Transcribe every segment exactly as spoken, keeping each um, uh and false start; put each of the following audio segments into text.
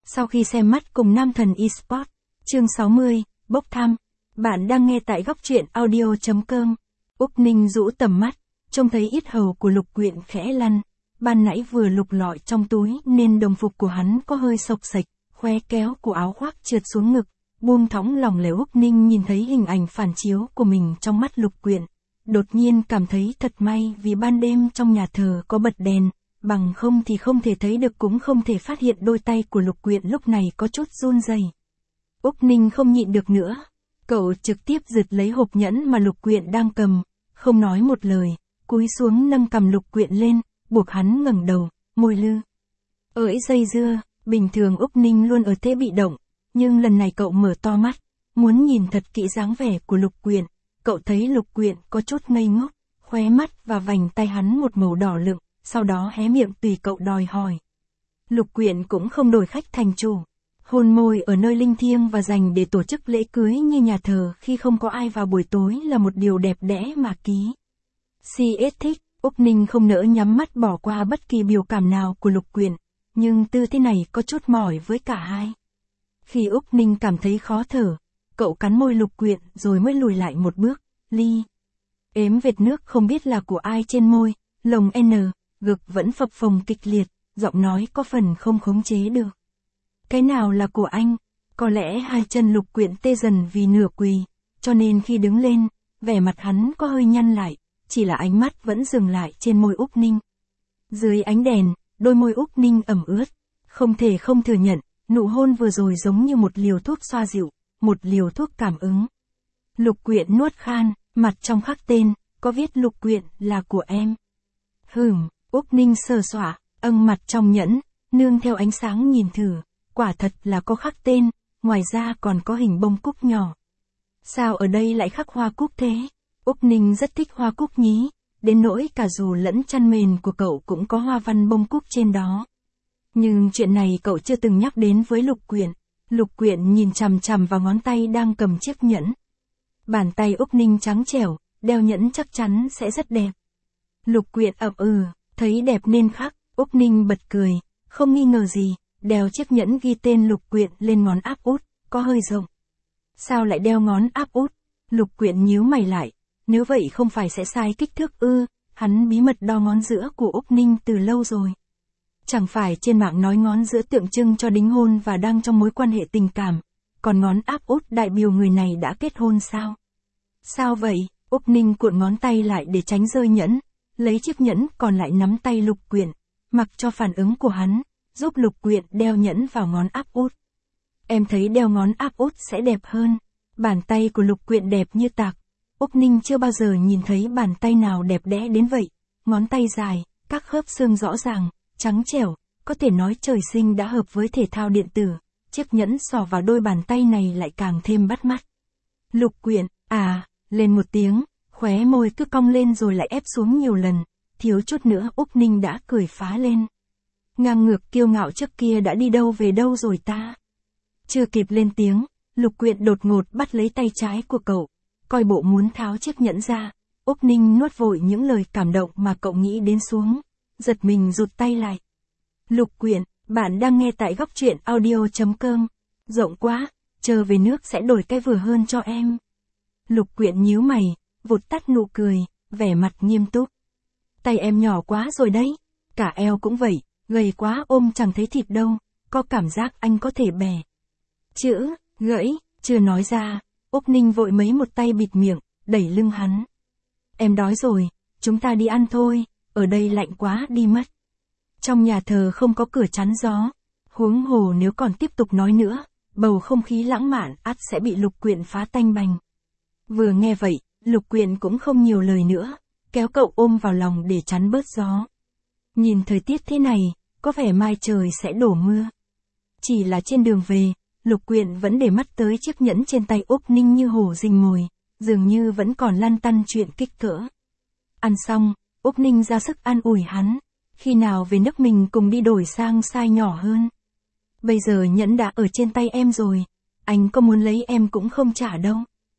Sau khi xem mắt cùng Nam Thần Esports, chương sáu mươi, bốc thăm. Bạn đang nghe tại góc truyện audio chấm com. Úc Ninh rũ tầm mắt, trông thấy yết hầu của Lục Quyện khẽ lăn. Ban nãy vừa lục lọi trong túi nên đồng phục của hắn có hơi xộc xệch, khóe kéo của áo khoác trượt xuống ngực. Buông thõng lòng lẻo Úc Ninh nhìn thấy hình ảnh phản chiếu của mình trong mắt Lục Quyện. Đột nhiên cảm thấy thật may vì ban đêm trong nhà thờ có bật đèn, bằng không thì không thể thấy được cũng không thể phát hiện đôi tay của Lục Quyện lúc này có chút run rẩy. Úc Ninh không nhịn được nữa. Cậu trực tiếp giật lấy hộp nhẫn mà Lục Quyện đang cầm, không nói một lời, cúi xuống nâng cầm Lục Quyện lên, buộc hắn ngẩng đầu, môi lư. Ỡi dây dưa, bình thường Úc Ninh luôn ở thế bị động, nhưng lần này cậu mở to mắt, muốn nhìn thật kỹ dáng vẻ của Lục Quyện. Cậu thấy Lục Quyện có chút ngây ngốc, khóe mắt và vành tay hắn một màu đỏ lựng, sau đó hé miệng tùy cậu đòi hỏi. Lục Quyện cũng không đổi khách thành chủ. Hôn môi ở nơi linh thiêng và dành để tổ chức lễ cưới như nhà thờ khi không có ai vào buổi tối là một điều đẹp đẽ mà ký. xê ét thích, Úc Ninh không nỡ nhắm mắt bỏ qua bất kỳ biểu cảm nào của Lục Quyện, nhưng tư thế này có chút mỏi với cả hai. Khi Úc Ninh cảm thấy khó thở, cậu cắn môi Lục Quyện rồi mới lùi lại một bước, ly. Ếm vệt nước không biết là của ai trên môi, lồng N, ngực vẫn phập phồng kịch liệt, giọng nói có phần không khống chế được. Cái nào là của anh? Có lẽ hai chân Lục Quyện tê dần vì nửa quỳ, cho nên khi đứng lên, vẻ mặt hắn có hơi nhăn lại, chỉ là ánh mắt vẫn dừng lại trên môi Úc Ninh. Dưới ánh đèn, đôi môi Úc Ninh ẩm ướt, không thể không thừa nhận, nụ hôn vừa rồi giống như một liều thuốc xoa dịu, một liều thuốc cảm ứng. Lục Quyện nuốt khan, mặt trong khắc tên, có viết Lục Quyện là của em. Hửm, Úc Ninh sờ soả, âng mặt trong nhẫn, nương theo ánh sáng nhìn thử, quả thật là có khắc tên, ngoài ra còn có hình bông cúc nhỏ. Sao ở đây lại khắc hoa cúc thế? Úc Ninh rất thích hoa cúc nhí, đến nỗi cả dù lẫn chăn mền của cậu cũng có hoa văn bông cúc trên đó. Nhưng chuyện này cậu chưa từng nhắc đến với Lục Quyện. Lục Quyện nhìn chằm chằm vào ngón tay đang cầm chiếc nhẫn. Bàn tay Úc Ninh trắng trẻo, đeo nhẫn chắc chắn sẽ rất đẹp. Lục Quyện ậm ừ, thấy đẹp nên khắc, Úc Ninh bật cười, không nghi ngờ gì, đeo chiếc nhẫn ghi tên Lục Quyện lên ngón áp út, có hơi rộng. Sao lại đeo ngón áp út? Lục Quyện nhíu mày lại, nếu vậy không phải sẽ sai kích thước ư? Hắn bí mật đo ngón giữa của Úc Ninh từ lâu rồi. Chẳng phải trên mạng nói ngón giữa tượng trưng cho đính hôn và đang trong mối quan hệ tình cảm, còn ngón áp út đại biểu người này đã kết hôn sao? Sao vậy? Úc Ninh cuộn ngón tay lại để tránh rơi nhẫn, lấy chiếc nhẫn còn lại nắm tay Lục Quyện, mặc cho phản ứng của hắn, giúp Lục Quyện đeo nhẫn vào ngón áp út. Em thấy đeo ngón áp út sẽ đẹp hơn. Bàn tay của Lục Quyện đẹp như tạc. Úc Ninh chưa bao giờ nhìn thấy bàn tay nào đẹp đẽ đến vậy. Ngón tay dài, các khớp xương rõ ràng, trắng trẻo, có thể nói trời sinh đã hợp với thể thao điện tử. Chiếc nhẫn xỏ vào đôi bàn tay này lại càng thêm bắt mắt. Lục Quyện, à, lên một tiếng, khóe môi cứ cong lên rồi lại ép xuống nhiều lần. Thiếu chút nữa Úc Ninh đã cười phá lên. Ngang ngược kiêu ngạo trước kia đã đi đâu về đâu rồi ta? Chưa kịp lên tiếng, Lục Quyện đột ngột bắt lấy tay trái của cậu, coi bộ muốn tháo chiếc nhẫn ra. Úc Ninh nuốt vội những lời cảm động mà cậu nghĩ đến xuống, giật mình rụt tay lại. Lục Quyện, bạn đang nghe tại góc truyện audio chấm com. Rộng quá, chờ về nước sẽ đổi cái vừa hơn cho em. Lục Quyện nhíu mày, vụt tắt nụ cười, vẻ mặt nghiêm túc. Tay em nhỏ quá rồi đấy, cả eo cũng vậy, gầy quá ôm chẳng thấy thịt đâu, có cảm giác anh có thể bè. Chữ, gãy, chưa nói ra, Úc Ninh vội mấy một tay bịt miệng, đẩy lưng hắn. Em đói rồi, chúng ta đi ăn thôi, ở đây lạnh quá đi mất. Trong nhà thờ không có cửa chắn gió, huống hồ nếu còn tiếp tục nói nữa, bầu không khí lãng mạn ắt sẽ bị Lục Quyện phá tanh bành. Vừa nghe vậy, Lục Quyện cũng không nhiều lời nữa, kéo cậu ôm vào lòng để chắn bớt gió. Nhìn thời tiết thế này, có vẻ mai trời sẽ đổ mưa. Chỉ là trên đường về, Lục Quyện vẫn để mắt tới chiếc nhẫn trên tay Úc Ninh như hổ rình mồi, dường như vẫn còn lăn tăn chuyện kích cỡ. Ăn xong, Úc Ninh ra sức an ủi hắn, khi nào về nước mình cùng đi đổi sang size nhỏ hơn. Bây giờ nhẫn đã ở trên tay em rồi, anh có muốn lấy em cũng không trả đâu.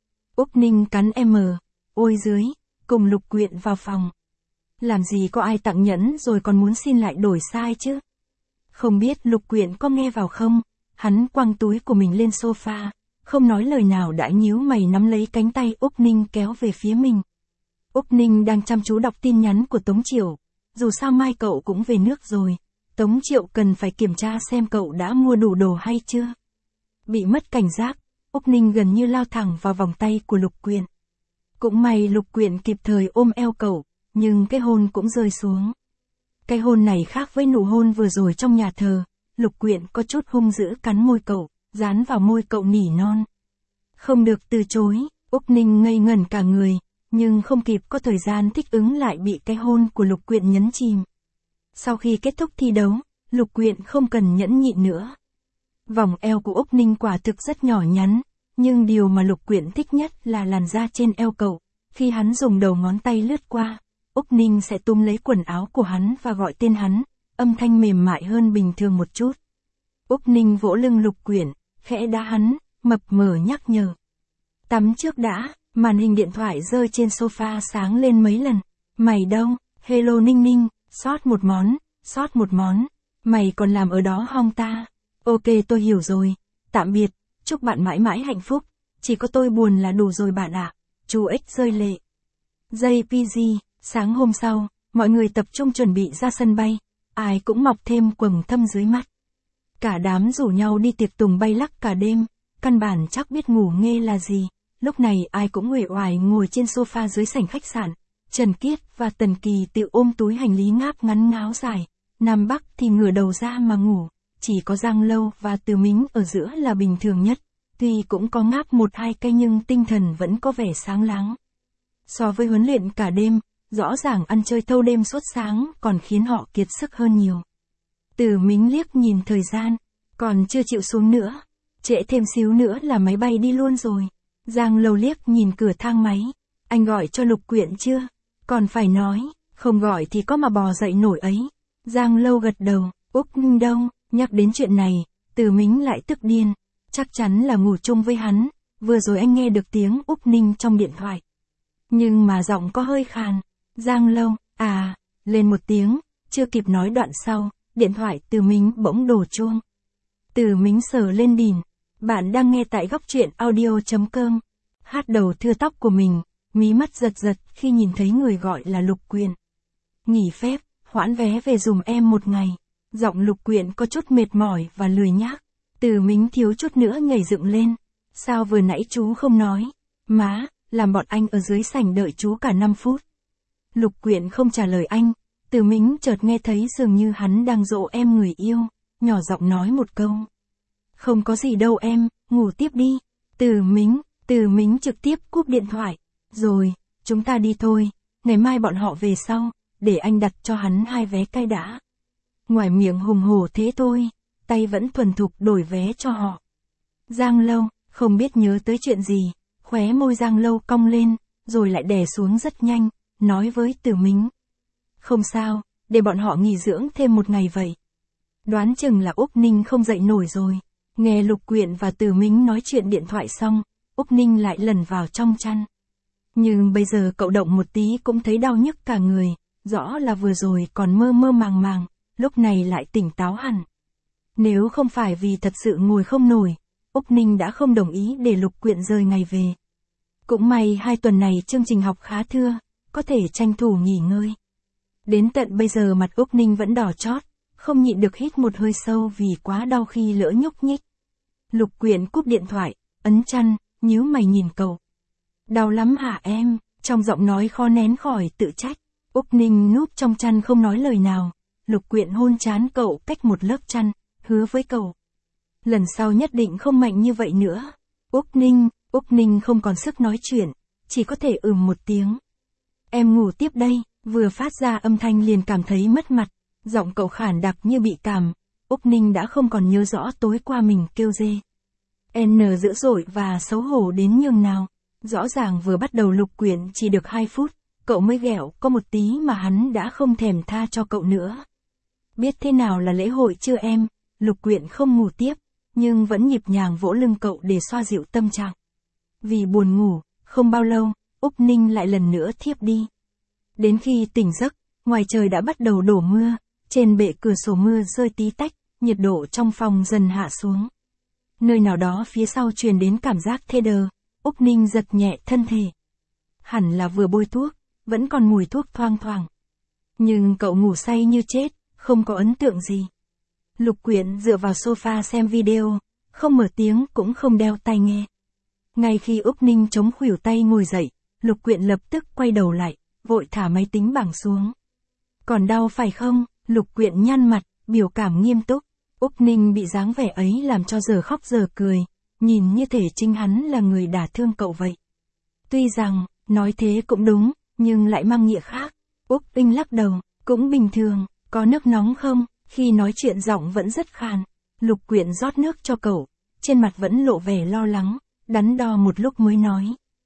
Úc Ninh cắn em mờ, ôi dưới, cùng Lục Quyện vào phòng. Làm gì có ai tặng nhẫn rồi còn muốn xin lại đổi size chứ? Không biết Lục Quyện có nghe vào không? Hắn quăng túi của mình lên sofa, không nói lời nào đã nhíu mày nắm lấy cánh tay Úc Ninh kéo về phía mình. Úc Ninh đang chăm chú đọc tin nhắn của Tống Triệu. Dù sao mai cậu cũng về nước rồi. Tống Triệu cần phải kiểm tra xem cậu đã mua đủ đồ hay chưa. Bị mất cảnh giác, Úc Ninh gần như lao thẳng vào vòng tay của Lục Quyện. Cũng may Lục Quyện kịp thời ôm eo cậu, nhưng cái hôn cũng rơi xuống. Cái hôn này khác với nụ hôn vừa rồi trong nhà thờ. Lục Quyện có chút hung dữ cắn môi cậu, dán vào môi cậu nỉ non. Không được từ chối, Úc Ninh ngây ngẩn cả người, nhưng không kịp có thời gian thích ứng lại bị cái hôn của Lục Quyện nhấn chìm. Sau khi kết thúc thi đấu, Lục Quyện không cần nhẫn nhịn nữa. Vòng eo của Úc Ninh quả thực rất nhỏ nhắn, nhưng điều mà Lục Quyện thích nhất là làn da trên eo cậu. Khi hắn dùng đầu ngón tay lướt qua, Úc Ninh sẽ túm lấy quần áo của hắn và gọi tên hắn, âm thanh mềm mại hơn bình thường một chút. Úc Ninh vỗ lưng Lục Quyện, khẽ đá hắn, mập mờ nhắc nhở. Tắm trước đã, màn hình điện thoại rơi trên sofa sáng lên mấy lần. Mày đâu, hello Ninh Ninh, sót một món, sót một món, mày còn làm ở đó hong ta. Ok tôi hiểu rồi, tạm biệt, chúc bạn mãi mãi hạnh phúc, chỉ có tôi buồn là đủ rồi bạn ạ. Chú X rơi lệ. gi pê giê, sáng hôm sau, mọi người tập trung chuẩn bị ra sân bay, ai cũng mọc thêm quầng thâm dưới mắt. Cả đám rủ nhau đi tiệc tùng bay lắc cả đêm, căn bản chắc biết ngủ nghê là gì. Lúc này ai cũng uể oải ngồi trên sofa dưới sảnh khách sạn. Trần Kiết và Tần Kỳ tự ôm túi hành lý ngáp ngắn ngáo dài. Nam Bắc thì ngửa đầu ra mà ngủ. Chỉ có Giang Lâu và Từ Mính ở giữa là bình thường nhất. Tuy cũng có ngáp một hai cái nhưng tinh thần vẫn có vẻ sáng láng. So với huấn luyện cả đêm, rõ ràng ăn chơi thâu đêm suốt sáng còn khiến họ kiệt sức hơn nhiều. Từ Mính liếc nhìn thời gian, còn chưa chịu xuống nữa. Trễ thêm xíu nữa là máy bay đi luôn rồi. Giang Lâu liếc nhìn cửa thang máy. Anh gọi cho Lục Quyện chưa? Còn phải nói, không gọi thì có mà bò dậy nổi ấy. Giang Lâu gật đầu, Úc Ninh đâu, nhắc đến chuyện này, Từ Mính lại tức điên. Chắc chắn là ngủ chung với hắn, vừa rồi anh nghe được tiếng Úc Ninh trong điện thoại. Nhưng mà giọng có hơi khàn. Giang Lâu, à, lên một tiếng, chưa kịp nói đoạn sau, điện thoại Từ Mính bỗng đổ chuông. Từ Mính sờ lên đìn. Bạn đang nghe tại góc truyện audio.com. Hát đầu thưa tóc của mình, mí mắt giật giật khi nhìn thấy người gọi là Lục Quyện. Nghỉ phép, hoãn vé về dùm em một ngày. Giọng Lục Quyện có chút mệt mỏi và lười nhác. Từ Mính thiếu chút nữa nhảy dựng lên. Sao vừa nãy chú không nói? Má, làm bọn anh ở dưới sảnh đợi chú cả năm phút. Lục Quyện không trả lời anh. Từ Mính chợt nghe thấy dường như hắn đang dỗ em người yêu, nhỏ giọng nói một câu. Không có gì đâu em, ngủ tiếp đi. Từ Mính, Từ Mính trực tiếp cúp điện thoại. Rồi, chúng ta đi thôi, ngày mai bọn họ về sau, để anh đặt cho hắn hai vé cay đã. Ngoài miệng hùng hổ thế thôi, tay vẫn thuần thục đổi vé cho họ. Giang Lâu, không biết nhớ tới chuyện gì, khóe môi Giang Lâu cong lên, rồi lại đè xuống rất nhanh, nói với Từ Mính. Không sao, để bọn họ nghỉ dưỡng thêm một ngày vậy. Đoán chừng là Úc Ninh không dậy nổi rồi. Nghe Lục Quyện và Từ Mính nói chuyện điện thoại xong, Úc Ninh lại lẩn vào trong chăn. Nhưng bây giờ cậu động một tí cũng thấy đau nhức cả người, rõ là vừa rồi còn mơ mơ màng màng, lúc này lại tỉnh táo hẳn. Nếu không phải vì thật sự ngồi không nổi, Úc Ninh đã không đồng ý để Lục Quyện rời ngày về. Cũng may hai tuần này chương trình học khá thưa, có thể tranh thủ nghỉ ngơi. Đến tận bây giờ mặt Úc Ninh vẫn đỏ chót, không nhịn được hít một hơi sâu vì quá đau khi lỡ nhúc nhích. Lục Quyện cúp điện thoại, ấn chăn, nhíu mày nhìn cậu. Đau lắm hả em? Trong giọng nói khó nén khỏi tự trách. Úc Ninh núp trong chăn không nói lời nào. Lục Quyện hôn trán cậu cách một lớp chăn, hứa với cậu. Lần sau nhất định không mạnh như vậy nữa. Úc Ninh, Úc Ninh không còn sức nói chuyện, chỉ có thể ừm một tiếng. Em ngủ tiếp đây, vừa phát ra âm thanh liền cảm thấy mất mặt. Giọng cậu khản đặc như bị cảm. Úc Ninh đã không còn nhớ rõ tối qua mình kêu dê. N dữ dội và xấu hổ đến nhường nào. Rõ ràng vừa bắt đầu Lục Quyện chỉ được hai phút, cậu mới ghẹo có một tí mà hắn đã không thèm tha cho cậu nữa. Biết thế nào là lễ hội chưa em? Lục Quyện không ngủ tiếp, nhưng vẫn nhịp nhàng vỗ lưng cậu để xoa dịu tâm trạng. Vì buồn ngủ, không bao lâu, Úc Ninh lại lần nữa thiếp đi. Đến khi tỉnh giấc, ngoài trời đã bắt đầu đổ mưa, trên bệ cửa sổ mưa rơi tí tách, nhiệt độ trong phòng dần hạ xuống. nơi nào đó phía sau truyền đến cảm giác thê đờ, Úc Ninh giật nhẹ thân thể. Hẳn là vừa bôi thuốc, vẫn còn mùi thuốc thoang thoảng. Nhưng cậu ngủ say như chết, không có ấn tượng gì. Lục Quyện dựa vào sofa xem video, không mở tiếng cũng không đeo tai nghe. Ngay khi Úc Ninh chống khuỷu tay ngồi dậy, Lục Quyện lập tức quay đầu lại, vội thả máy tính bảng xuống. Còn đau phải không? Lục Quyện nhăn mặt, biểu cảm nghiêm túc. Úc Ninh bị dáng vẻ ấy làm cho giờ khóc giờ cười, nhìn như thể chính hắn là người đả thương cậu vậy. Tuy rằng, nói thế cũng đúng, nhưng lại mang nghĩa khác. Úc Ninh lắc đầu, cũng bình thường, có nước nóng không? Khi nói chuyện giọng vẫn rất khàn. Lục Quyện rót nước cho cậu, trên mặt vẫn lộ vẻ lo lắng, đắn đo một lúc mới nói.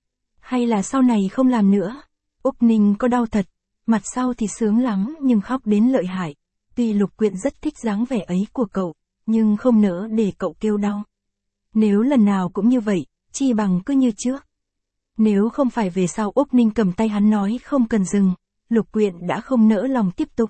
Hay là sau này không làm nữa? Úc Ninh có đau thật, mặt sau thì sướng lắm nhưng khóc đến lợi hại. Tuy Lục Quyện rất thích dáng vẻ ấy của cậu, nhưng không nỡ để cậu kêu đau. Nếu lần nào cũng như vậy, chi bằng cứ như trước. Nếu không phải về sau Úc Ninh cầm tay hắn nói không cần dừng, Lục Quyện đã không nỡ lòng tiếp tục.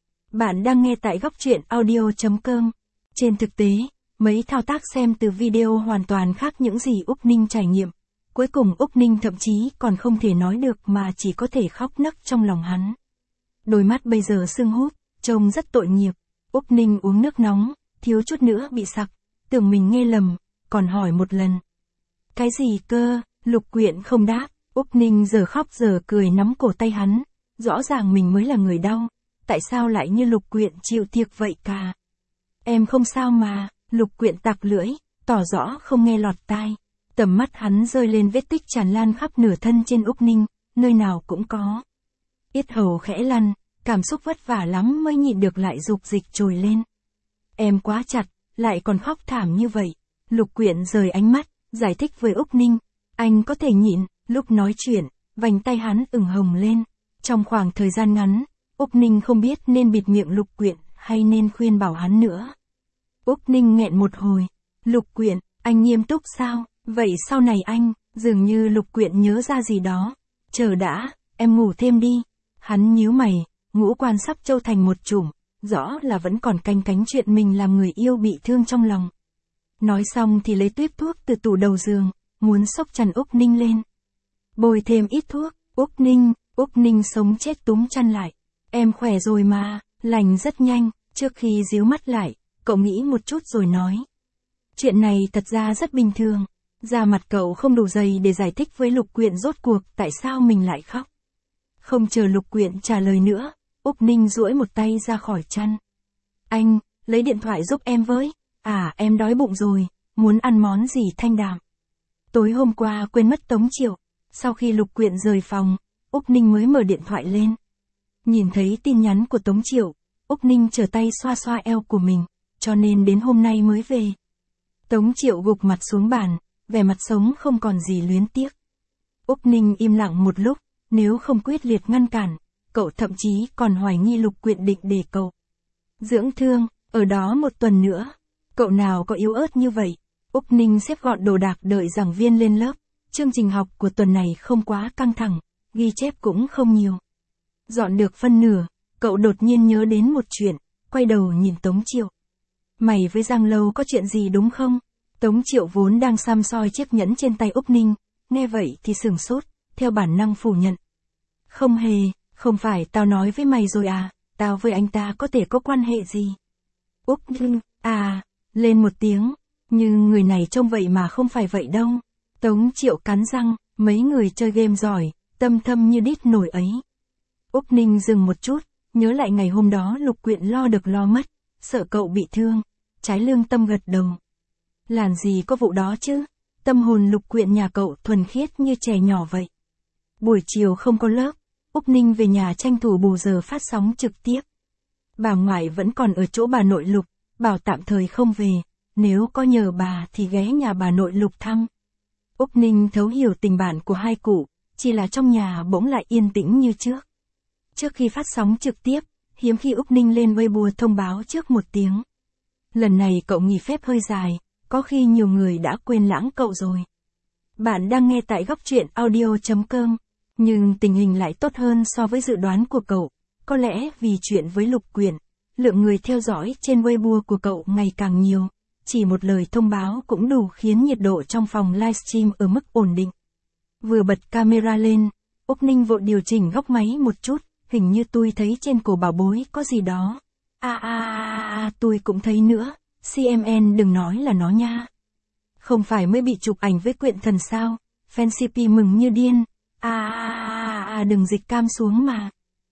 Bạn đang nghe tại góc truyện audio chấm com. Trên thực tế, mấy thao tác xem từ video hoàn toàn khác những gì Úc Ninh trải nghiệm. Cuối cùng Úc Ninh thậm chí còn không thể nói được mà chỉ có thể khóc nấc trong lòng hắn. Đôi mắt bây giờ sưng húp, trông rất tội nghiệp. Úc Ninh uống nước nóng, thiếu chút nữa bị sặc, tưởng mình nghe lầm, còn hỏi một lần. Cái gì cơ? Lục Quyện không đáp. Úc Ninh giờ khóc giờ cười nắm cổ tay hắn. Rõ ràng mình mới là người đau, tại sao lại như Lục Quyện chịu thiệt vậy cả? Em không sao mà. Lục Quyện tặc lưỡi, tỏ rõ không nghe lọt tai. Tầm mắt hắn rơi lên vết tích tràn lan khắp nửa thân trên Úc Ninh, nơi nào cũng có. Yết hầu khẽ lăn, cảm xúc vất vả lắm mới nhịn được lại dục dịch trồi lên. Em quá chặt, lại còn khóc thảm như vậy. Lục Quyện rời ánh mắt, giải thích với Úc Ninh. Anh có thể nhịn. Lúc nói chuyện, vành tay hắn ửng hồng lên. Trong khoảng thời gian ngắn, Úc Ninh không biết nên bịt miệng Lục Quyện hay nên khuyên bảo hắn nữa. Úc Ninh nghẹn một hồi. Lục Quyện, anh nghiêm túc sao? Vậy sau này anh, dường như Lục Quyện nhớ ra gì đó. Chờ đã, em ngủ thêm đi. Hắn nhíu mày, ngũ quan sắp trâu thành một chùm, rõ là vẫn còn canh cánh chuyện mình làm người yêu bị thương trong lòng. Nói xong thì lấy tuyếp thuốc từ tủ đầu giường, muốn xốc chăn Úc Ninh lên. Bôi thêm ít thuốc. Úc Ninh, Úc Ninh sống chết túm chăn lại. Em khỏe rồi mà, lành rất nhanh. Trước khi díu mắt lại, cậu nghĩ một chút rồi nói. Chuyện này thật ra rất bình thường. Da mặt cậu không đủ dày để giải thích với Lục Quyện rốt cuộc tại sao mình lại khóc. Không chờ Lục Quyện trả lời nữa, Úc Ninh duỗi một tay ra khỏi chăn. Anh, lấy điện thoại giúp em với. À, em đói bụng rồi, muốn ăn món gì thanh đạm. Tối hôm qua quên mất Tống Triệu. Sau khi Lục Quyện rời phòng, Úc Ninh mới mở điện thoại lên. Nhìn thấy tin nhắn của Tống Triệu, Úc Ninh trở tay xoa xoa eo của mình, cho nên đến hôm nay mới về. Tống Triệu gục mặt xuống bàn, vẻ mặt sống không còn gì luyến tiếc. Úc Ninh im lặng một lúc, nếu không quyết liệt ngăn cản, cậu thậm chí còn hoài nghi Lục Quyện định để cậu dưỡng thương, ở đó một tuần nữa. Cậu nào có yếu ớt như vậy? Úc Ninh xếp gọn đồ đạc đợi giảng viên lên lớp. Chương trình học của tuần này không quá căng thẳng, ghi chép cũng không nhiều. Dọn được phân nửa, cậu đột nhiên nhớ đến một chuyện, quay đầu nhìn Tống Triệu. Mày với Giang Lâu có chuyện gì đúng không? Tống Triệu vốn đang xăm soi chiếc nhẫn trên tay Úc Ninh, nghe vậy thì sửng sốt, theo bản năng phủ nhận. Không hề, không phải tao nói với mày rồi à, tao với anh ta có thể có quan hệ gì? Úc Ninh, à, lên một tiếng, nhưng người này trông vậy mà không phải vậy đâu. Tống Triệu cắn răng, mấy người chơi game giỏi, tâm thâm như đít nổi ấy. Úc Ninh dừng một chút, nhớ lại ngày hôm đó Lục Quyện lo được lo mất, sợ cậu bị thương, trái lương tâm gật đầu. Làm gì có vụ đó chứ, tâm hồn Lục Quyện nhà cậu thuần khiết như trẻ nhỏ vậy. Buổi chiều không có lớp, Úc Ninh về nhà tranh thủ bù giờ phát sóng trực tiếp. Bà ngoại vẫn còn ở chỗ bà nội Lục, bảo tạm thời không về, nếu có nhờ bà thì ghé nhà bà nội Lục thăm. Úc Ninh thấu hiểu tình bạn của hai cụ, chỉ là trong nhà bỗng lại yên tĩnh như trước. Trước khi phát sóng trực tiếp, hiếm khi Úc Ninh lên Weibo thông báo trước một tiếng. Lần này cậu nghỉ phép hơi dài, có khi nhiều người đã quên lãng cậu rồi. Bạn đang nghe tại góc truyện audio chấm com, nhưng tình hình lại tốt hơn so với dự đoán của cậu. Có lẽ vì chuyện với Lục Quyện, lượng người theo dõi trên Weibo của cậu ngày càng nhiều. chỉ một lời thông báo cũng đủ khiến nhiệt độ trong phòng livestream ở mức ổn định. Vừa bật camera lên, Úc Ninh vội điều chỉnh góc máy một chút, hình như tôi thấy trên cổ bảo bối có gì đó. À à à à, tôi cũng thấy nữa, xê em en đừng nói là nó nha. Không phải mới bị chụp ảnh với quyện thần sao, fan xê pê mừng như điên. À à à à đừng dịch cam xuống mà.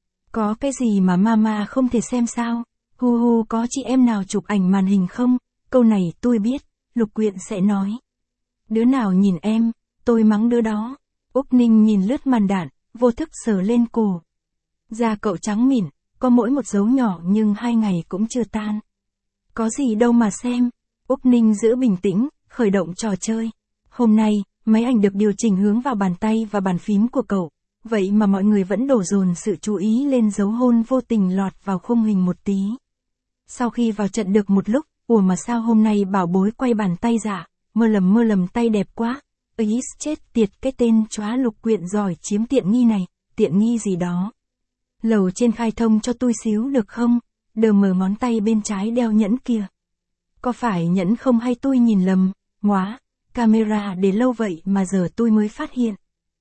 Có cái gì mà mama không thể xem sao? Hu hu có chị em nào chụp ảnh màn hình không? Câu này tôi biết, Lục Quyện sẽ nói. Đứa nào nhìn em, tôi mắng đứa đó. Úc Ninh nhìn lướt màn đạn, vô thức sờ lên cổ. Da cậu trắng mịn, có mỗi một dấu nhỏ nhưng hai ngày cũng chưa tan. Có gì đâu mà xem. Úc Ninh giữ bình tĩnh, khởi động trò chơi. Hôm nay, máy ảnh được điều chỉnh hướng vào bàn tay và bàn phím của cậu. Vậy mà mọi người vẫn đổ dồn sự chú ý lên dấu hôn vô tình lọt vào khung hình một tí. Sau khi vào trận được một lúc, ủa mà sao hôm nay bảo bối quay bàn tay dạ, mơ lầm mơ lầm tay đẹp quá. Ý chết tiệt cái tên chóa Lục Quyện giỏi chiếm tiện nghi này, tiện nghi gì đó. Lầu trên khai thông cho tôi xíu được không? Đờ mờ ngón tay bên trái đeo nhẫn kìa. Có phải nhẫn không hay tôi nhìn lầm? Móa, camera để lâu vậy mà giờ tôi mới phát hiện.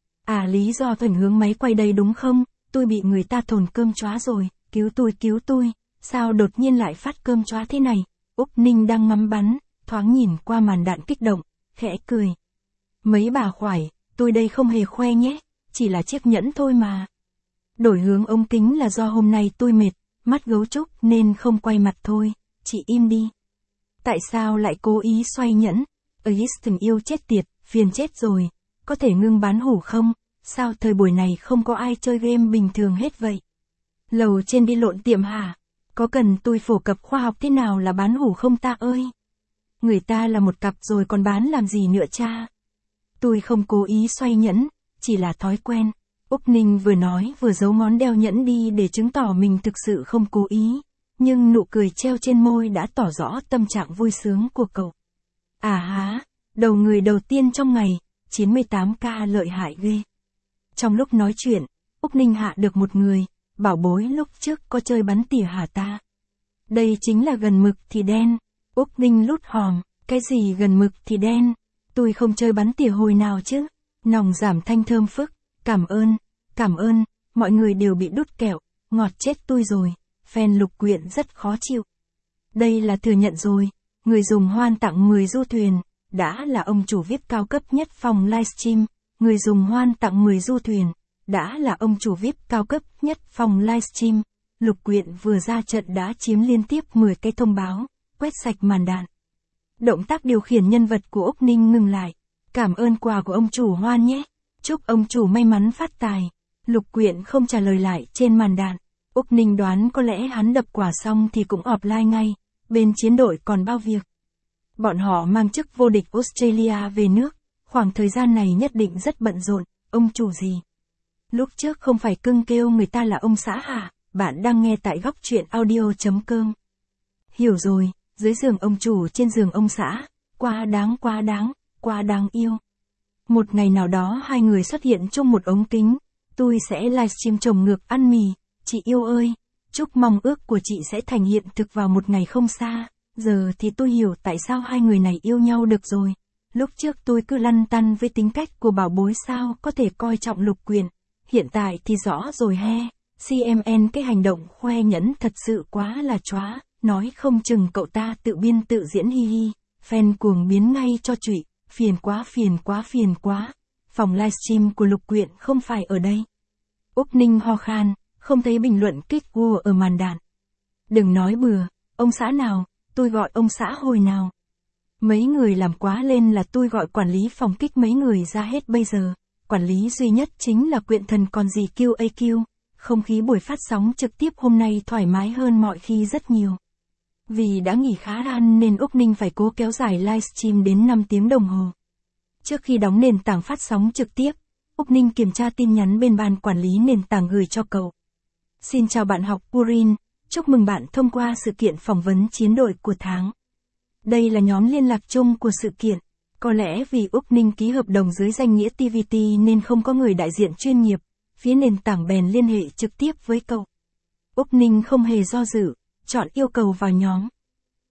À lý do thuần hướng máy quay đây đúng không? Tôi bị người ta thồn cơm chóa rồi, cứu tôi cứu tôi. Sao đột nhiên lại phát cơm chóa thế này? Úc Ninh đang ngắm bắn, thoáng nhìn qua màn đạn kích động, khẽ cười. Mấy bà khoải, tôi đây không hề khoe nhé, chỉ là chiếc nhẫn thôi mà. Đổi hướng ống kính là do hôm nay tôi mệt, mắt gấu trúc nên không quay mặt thôi, chị im đi. Tại sao lại cố ý xoay nhẫn? Ấy tình yêu chết tiệt, phiền chết rồi, có thể ngưng bán hủ không? Sao thời buổi này không có ai chơi game bình thường hết vậy? Lầu trên đi lộn tiệm hả? Có cần tôi phổ cập khoa học thế nào là bán hủ không ta ơi? Người ta là một cặp rồi còn bán làm gì nữa cha? Tôi không cố ý xoay nhẫn, chỉ là thói quen. Úc Ninh vừa nói vừa giấu ngón đeo nhẫn đi để chứng tỏ mình thực sự không cố ý. Nhưng nụ cười treo trên môi đã tỏ rõ tâm trạng vui sướng của cậu. À há, đầu người đầu tiên trong ngày, chín mươi tám k lợi hại ghê. Trong lúc nói chuyện, Úc Ninh hạ được một người, bảo bối lúc trước có chơi bắn tỉa hả ta? Đây chính là gần mực thì đen. Úc Ninh lút hòm, cái gì gần mực thì đen? Tôi không chơi bắn tỉa hồi nào chứ. Nòng giảm thanh thơm phức, cảm ơn, cảm ơn, mọi người đều bị đút kẹo, ngọt chết tôi rồi. Fan Lục Quyện rất khó chịu. Đây là thừa nhận rồi, người dùng hoan tặng mười du thuyền, đã là ông chủ vi ai pi cao cấp nhất phòng livestream, người dùng hoan tặng mười du thuyền, đã là ông chủ vi ai pi cao cấp nhất phòng livestream. Lục Quyện vừa ra trận đã chiếm liên tiếp mười cái thông báo, quét sạch màn đạn. Động tác điều khiển nhân vật của Úc Ninh ngừng lại. Cảm ơn quà của ông chủ hoan nhé. Chúc ông chủ may mắn phát tài. Lục Quyện không trả lời lại trên màn đạn. Úc Ninh đoán có lẽ hắn đập quả xong thì cũng offline ngay. Bên chiến đội còn bao việc. Bọn họ mang chức vô địch Australia về nước. Khoảng thời gian này nhất định rất bận rộn. Ông chủ gì? Lúc trước không phải cưng kêu người ta là ông xã hả? Bạn đang nghe tại góc truyện audio chấm com. Hiểu rồi, dưới giường ông chủ trên giường ông xã. Quá đáng quá đáng, quá đáng yêu. Một ngày nào đó hai người xuất hiện trong một ống kính. Tôi sẽ livestream trồng ngược ăn mì. Chị yêu ơi, chúc mong ước của chị sẽ thành hiện thực vào một ngày không xa. Giờ thì tôi hiểu tại sao hai người này yêu nhau được rồi. Lúc trước tôi cứ lăn tăn với tính cách của bảo bối sao có thể coi trọng Lục Quyện. Hiện tại thì rõ rồi he. xê em en cái hành động khoe nhẫn thật sự quá là chóa. Nói không chừng cậu ta tự biên tự diễn hi hi. Fan cuồng biến ngay cho trụy. Phiền quá phiền quá phiền quá. Phòng livestream của Lục Quyện không phải ở đây. Úc Ninh ho khan. Không thấy bình luận kích vua ở màn đạn. Đừng nói bừa, ông xã nào, tôi gọi ông xã hồi nào. Mấy người làm quá lên là tôi gọi quản lý phòng kích mấy người ra hết bây giờ. Quản lý duy nhất chính là Quyện Thần còn gì quy a quy. Không khí buổi phát sóng trực tiếp hôm nay thoải mái hơn mọi khi rất nhiều. Vì đã nghỉ khá ăn nên Úc Ninh phải cố kéo dài livestream đến năm tiếng đồng hồ. Trước khi đóng nền tảng phát sóng trực tiếp, Úc Ninh kiểm tra tin nhắn bên ban quản lý nền tảng gửi cho cậu. Xin chào bạn học Purin, chúc mừng bạn thông qua sự kiện phỏng vấn chiến đội của tháng. Đây là nhóm liên lạc chung của sự kiện. Có lẽ vì Úc Ninh ký hợp đồng dưới danh nghĩa tê vê tê nên không có người đại diện chuyên nghiệp, phía nền tảng bèn liên hệ trực tiếp với cậu. Úc Ninh không hề do dự, chọn yêu cầu vào nhóm.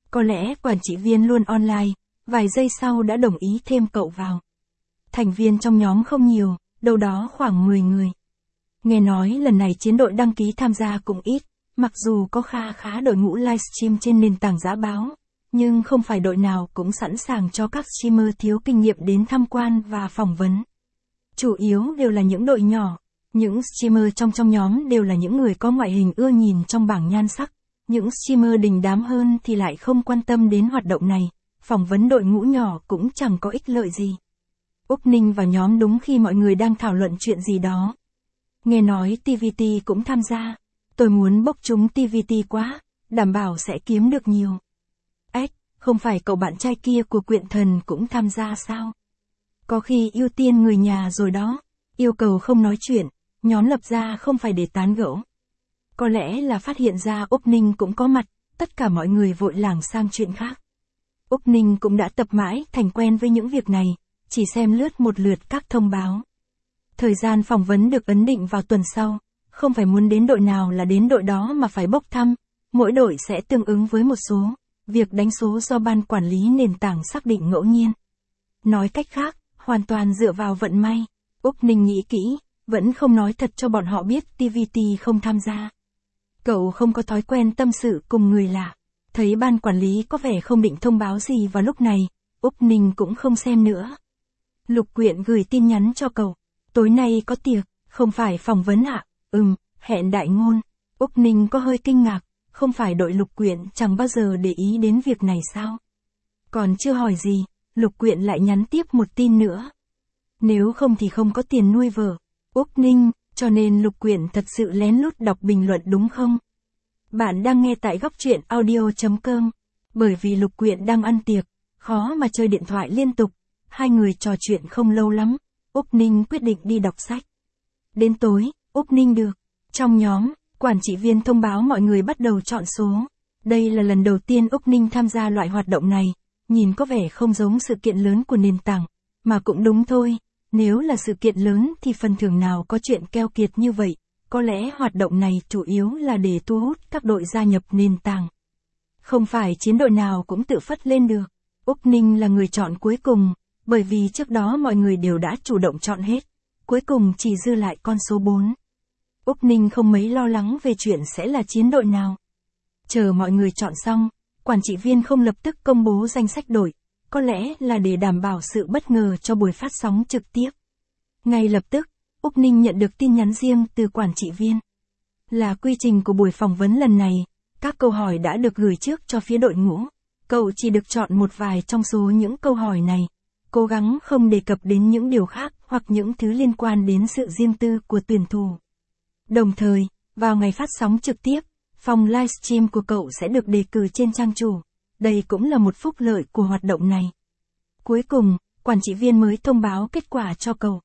Có lẽ quản trị viên luôn online, vài giây sau đã đồng ý thêm cậu vào. Thành viên trong nhóm không nhiều, đâu đó khoảng mười người. Nghe nói lần này chiến đội đăng ký tham gia cũng ít, mặc dù có kha khá đội ngũ livestream trên nền tảng giá báo, nhưng không phải đội nào cũng sẵn sàng cho các streamer thiếu kinh nghiệm đến tham quan và phỏng vấn. Chủ yếu đều là những đội nhỏ, những streamer trong trong nhóm đều là những người có ngoại hình ưa nhìn trong bảng nhan sắc, những streamer đình đám hơn thì lại không quan tâm đến hoạt động này, phỏng vấn đội ngũ nhỏ cũng chẳng có ích lợi gì. Úc Ninh vào nhóm đúng khi mọi người đang thảo luận chuyện gì đó. Nghe nói tê vê tê cũng tham gia, tôi muốn bốc trúng tê vê tê quá, đảm bảo sẽ kiếm được nhiều. Ếch, không phải cậu bạn trai kia của Quyện Thần cũng tham gia sao? Có khi ưu tiên người nhà rồi đó, yêu cầu không nói chuyện, nhóm lập ra không phải để tán gẫu. Có lẽ là phát hiện ra Úc Ninh cũng có mặt, tất cả mọi người vội lảng sang chuyện khác. Úc Ninh cũng đã tập mãi thành quen với những việc này, chỉ xem lướt một lượt các thông báo. Thời gian phỏng vấn được ấn định vào tuần sau, không phải muốn đến đội nào là đến đội đó mà phải bốc thăm, mỗi đội sẽ tương ứng với một số, việc đánh số do ban quản lý nền tảng xác định ngẫu nhiên. Nói cách khác, hoàn toàn dựa vào vận may. Úc Ninh nghĩ kỹ, vẫn không nói thật cho bọn họ biết tê vê tê không tham gia. Cậu không có thói quen tâm sự cùng người lạ, thấy ban quản lý có vẻ không định thông báo gì vào lúc này, Úc Ninh cũng không xem nữa. Lục Quyện gửi tin nhắn cho cậu, tối nay có tiệc, không phải phỏng vấn ạ? À? Ừm, hẹn đại ngôn. Úc Ninh có hơi kinh ngạc, không phải đội Lục Quyện chẳng bao giờ để ý đến việc này sao? Còn chưa hỏi gì, Lục Quyện lại nhắn tiếp một tin nữa. Nếu không thì không có tiền nuôi vợ. Úc Ninh, cho nên Lục Quyện thật sự lén lút đọc bình luận đúng không? Bạn đang nghe tại góc truyện audio chấm com. Bởi vì Lục Quyện đang ăn tiệc, khó mà chơi điện thoại liên tục. Hai người trò chuyện không lâu lắm, Úc Ninh quyết định đi đọc sách. Đến tối, Úc Ninh được. Trong nhóm, quản trị viên thông báo mọi người bắt đầu chọn số. Đây là lần đầu tiên Úc Ninh tham gia loại hoạt động này, nhìn có vẻ không giống sự kiện lớn của nền tảng, mà cũng đúng thôi, nếu là sự kiện lớn thì phần thưởng nào có chuyện keo kiệt như vậy, có lẽ hoạt động này chủ yếu là để thu hút các đội gia nhập nền tảng. Không phải chiến đội nào cũng tự phất lên được, Úc Ninh là người chọn cuối cùng, bởi vì trước đó mọi người đều đã chủ động chọn hết, cuối cùng chỉ dư lại con số bốn. Úc Ninh không mấy lo lắng về chuyện sẽ là chiến đội nào. Chờ mọi người chọn xong, quản trị viên không lập tức công bố danh sách đội, có lẽ là để đảm bảo sự bất ngờ cho buổi phát sóng trực tiếp. Ngay lập tức, Úc Ninh nhận được tin nhắn riêng từ quản trị viên. Là quy trình của buổi phỏng vấn lần này, các câu hỏi đã được gửi trước cho phía đội ngũ. Cậu chỉ được chọn một vài trong số những câu hỏi này. Cố gắng không đề cập đến những điều khác hoặc những thứ liên quan đến sự riêng tư của tuyển thủ. Đồng thời, vào ngày phát sóng trực tiếp, phòng livestream của cậu sẽ được đề cử trên trang chủ. Đây cũng là một phúc lợi của hoạt động này. Cuối cùng, quản trị viên mới thông báo kết quả cho cậu.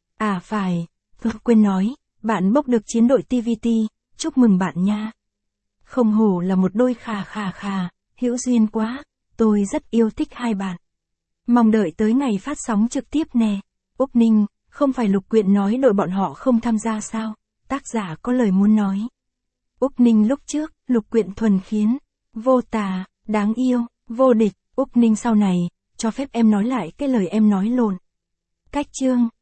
À phải, tôi quên nói, bạn bốc được chiến đội tê vê tê, chúc mừng bạn nha. Không hổ là một đôi khà khà khà, hữu duyên quá, tôi rất yêu thích hai bạn. Mong đợi tới ngày phát sóng trực tiếp nè. Úc Ninh, không phải Lục Quyện nói đội bọn họ không tham gia sao? Tác giả có lời muốn nói. Úc Ninh lúc trước, Lục Quyện thuần khiến, vô tà, đáng yêu, vô địch. Úc Ninh sau này, cho phép em nói lại cái lời em nói lộn. Cách chương.